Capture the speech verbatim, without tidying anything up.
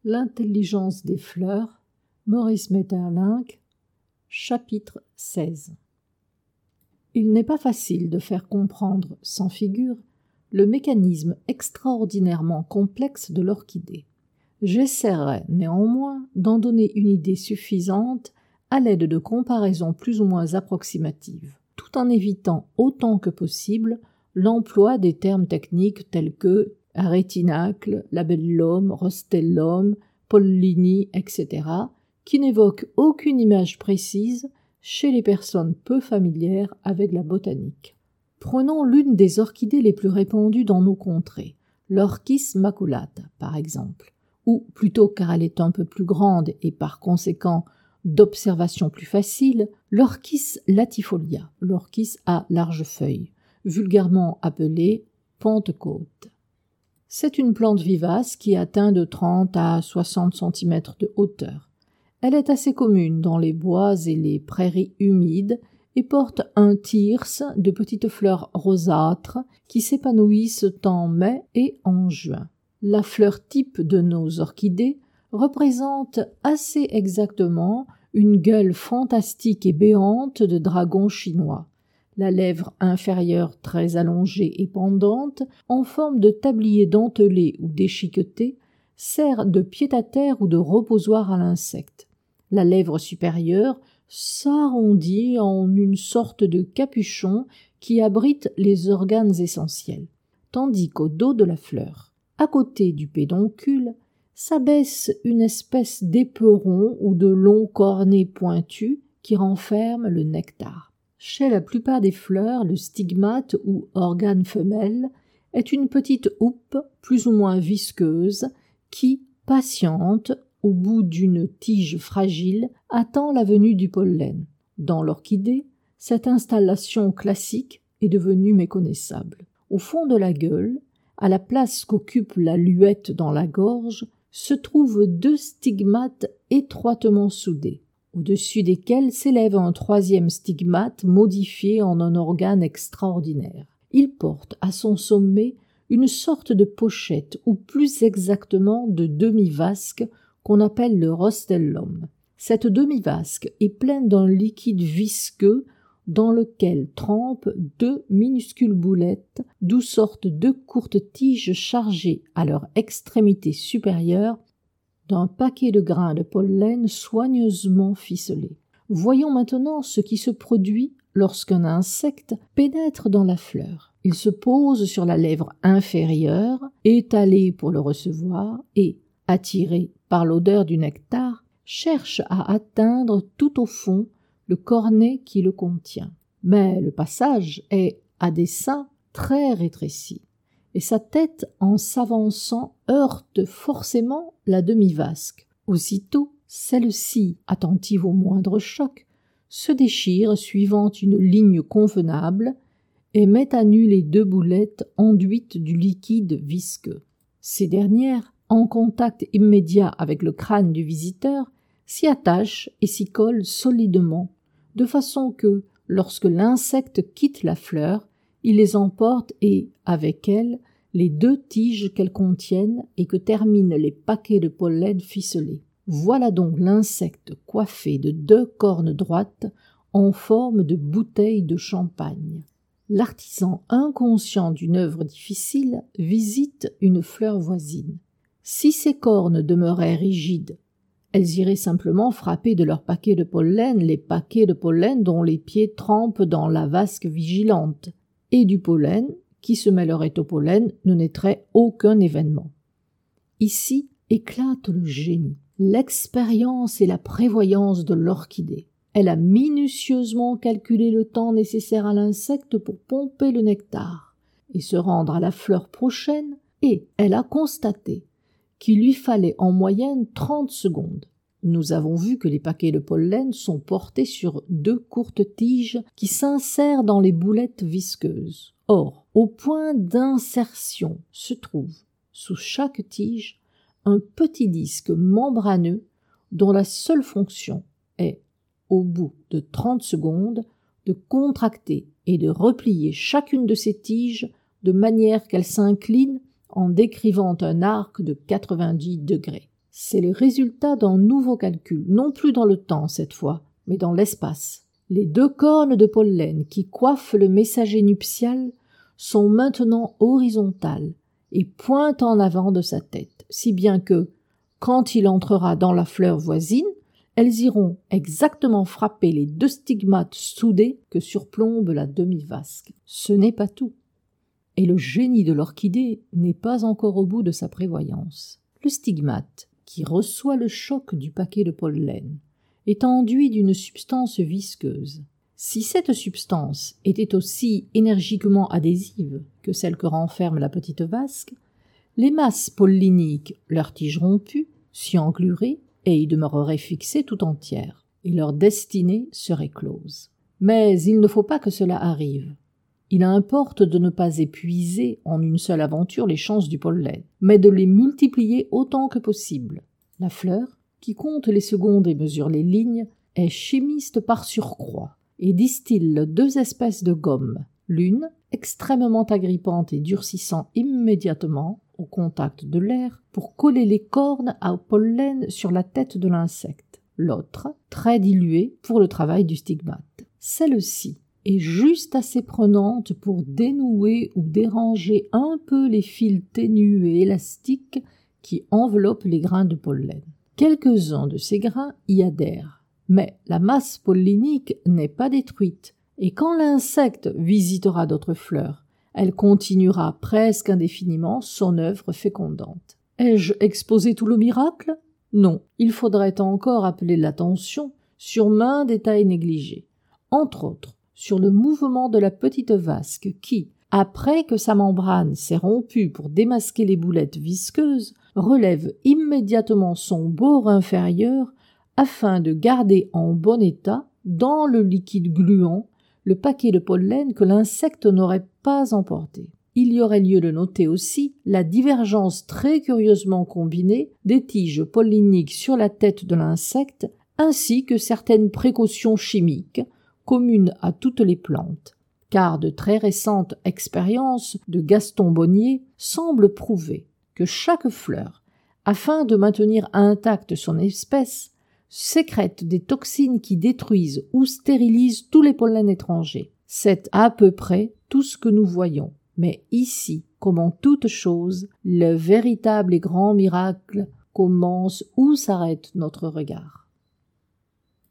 L'intelligence des fleurs, Maurice Maeterlinck, chapitre seize. Il n'est pas facile de faire comprendre, sans figure, le mécanisme extraordinairement complexe de l'orchidée. J'essaierai néanmoins d'en donner une idée suffisante à l'aide de comparaisons plus ou moins approximatives, tout en évitant autant que possible l'emploi des termes techniques tels que rétinacle, labellum, rostellum, pollini, et cetera, qui n'évoquent aucune image précise chez les personnes peu familières avec la botanique. Prenons l'une des orchidées les plus répandues dans nos contrées, l'Orchis maculata, par exemple, ou plutôt car elle est un peu plus grande et par conséquent d'observation plus facile, l'Orchis latifolia, l'orchis à larges feuilles, vulgairement appelée pentecôte. C'est une plante vivace qui atteint de trente à soixante centimètres de hauteur. Elle est assez commune dans les bois et les prairies humides et porte un thyrse de petites fleurs rosâtres qui s'épanouissent en mai et en juin. La fleur type de nos orchidées représente assez exactement une gueule fantastique et béante de dragon chinois. La lèvre inférieure très allongée et pendante, en forme de tablier dentelé ou déchiqueté, sert de pied-à-terre ou de reposoir à l'insecte. La lèvre supérieure s'arrondit en une sorte de capuchon qui abrite les organes essentiels, tandis qu'au dos de la fleur, à côté du pédoncule, s'abaisse une espèce d'éperon ou de long cornet pointu qui renferme le nectar. Chez la plupart des fleurs, le stigmate ou organe femelle est une petite houppe plus ou moins visqueuse qui, patiente, au bout d'une tige fragile, attend la venue du pollen. Dans l'orchidée, cette installation classique est devenue méconnaissable. Au fond de la gueule, à la place qu'occupe la luette dans la gorge, se trouvent deux stigmates étroitement soudés, au-dessus desquels s'élève un troisième stigmate modifié en un organe extraordinaire. Il porte à son sommet une sorte de pochette, ou plus exactement de demi-vasque, qu'on appelle le rostellum. Cette demi-vasque est pleine d'un liquide visqueux dans lequel trempent deux minuscules boulettes, d'où sortent deux courtes tiges chargées à leur extrémité supérieure d'un paquet de grains de pollen soigneusement ficelés. Voyons maintenant ce qui se produit lorsqu'un insecte pénètre dans la fleur. Il se pose sur la lèvre inférieure, étalé pour le recevoir, et, attiré par l'odeur du nectar, cherche à atteindre tout au fond le cornet qui le contient. Mais le passage est, à dessein, très rétréci, et sa tête, en s'avançant, heurte forcément la demi-vasque. Aussitôt, celle-ci, attentive au moindre choc, se déchire suivant une ligne convenable et met à nu les deux boulettes enduites du liquide visqueux. Ces dernières, en contact immédiat avec le crâne du visiteur, s'y attachent et s'y collent solidement, de façon que, lorsque l'insecte quitte la fleur, il les emporte et, avec elles, les deux tiges qu'elles contiennent et que terminent les paquets de pollen ficelés. Voilà donc l'insecte coiffé de deux cornes droites en forme de bouteille de champagne. L'artisan inconscient d'une œuvre difficile visite une fleur voisine. Si ces cornes demeuraient rigides, elles iraient simplement frapper de leurs paquets de pollen les paquets de pollen dont les pieds trempent dans la vasque vigilante, et du pollen qui se mêlerait au pollen ne naîtrait aucun événement. Ici éclate le génie, l'expérience et la prévoyance de l'orchidée. Elle a minutieusement calculé le temps nécessaire à l'insecte pour pomper le nectar et se rendre à la fleur prochaine, et elle a constaté qu'il lui fallait en moyenne trente secondes. Nous avons vu que les paquets de pollen sont portés sur deux courtes tiges qui s'insèrent dans les boulettes visqueuses. Or, au point d'insertion se trouve, sous chaque tige, un petit disque membraneux dont la seule fonction est, au bout de trente secondes, de contracter et de replier chacune de ces tiges de manière qu'elles s'inclinent en décrivant un arc de quatre-vingt-dix degrés. C'est le résultat d'un nouveau calcul, non plus dans le temps cette fois, mais dans l'espace. Les deux cornes de pollen qui coiffent le messager nuptial sont maintenant horizontales et pointent en avant de sa tête, si bien que, quand il entrera dans la fleur voisine, elles iront exactement frapper les deux stigmates soudés que surplombe la demi-vasque. Ce n'est pas tout. Et le génie de l'orchidée n'est pas encore au bout de sa prévoyance. Le stigmate, qui reçoit le choc du paquet de pollen, est enduit d'une substance visqueuse. Si cette substance était aussi énergiquement adhésive que celle que renferme la petite vasque, les masses polliniques, leur tige rompue, s'y englueraient et y demeureraient fixées tout entières, et leur destinée serait close. Mais il ne faut pas que cela arrive. Il importe de ne pas épuiser en une seule aventure les chances du pollen, mais de les multiplier autant que possible. La fleur, qui compte les secondes et mesure les lignes, est chimiste par surcroît et distille deux espèces de gomme, l'une extrêmement agrippante et durcissant immédiatement au contact de l'air pour coller les cornes à pollen sur la tête de l'insecte, l'autre très diluée pour le travail du stigmate. Celle-ci est juste assez prenante pour dénouer ou déranger un peu les fils ténus et élastiques qui enveloppent les grains de pollen. Quelques-uns de ces grains y adhèrent, mais la masse pollinique n'est pas détruite, et quand l'insecte visitera d'autres fleurs, elle continuera presque indéfiniment son œuvre fécondante. Ai-je exposé tout le miracle? Non, il faudrait encore appeler l'attention sur maints détails négligés, entre autres sur le mouvement de la petite vasque qui, après que sa membrane s'est rompue pour démasquer les boulettes visqueuses, relève immédiatement son bord inférieur afin de garder en bon état, dans le liquide gluant, le paquet de pollen que l'insecte n'aurait pas emporté. Il y aurait lieu de noter aussi la divergence très curieusement combinée des tiges polliniques sur la tête de l'insecte, ainsi que certaines précautions chimiques, communes à toutes les plantes, car de très récentes expériences de Gaston Bonnier semblent prouver que chaque fleur, afin de maintenir intacte son espèce, sécrète des toxines qui détruisent ou stérilisent tous les pollens étrangers. C'est à peu près tout ce que nous voyons. Mais ici, comme en toute chose, le véritable et grand miracle commence où s'arrête notre regard.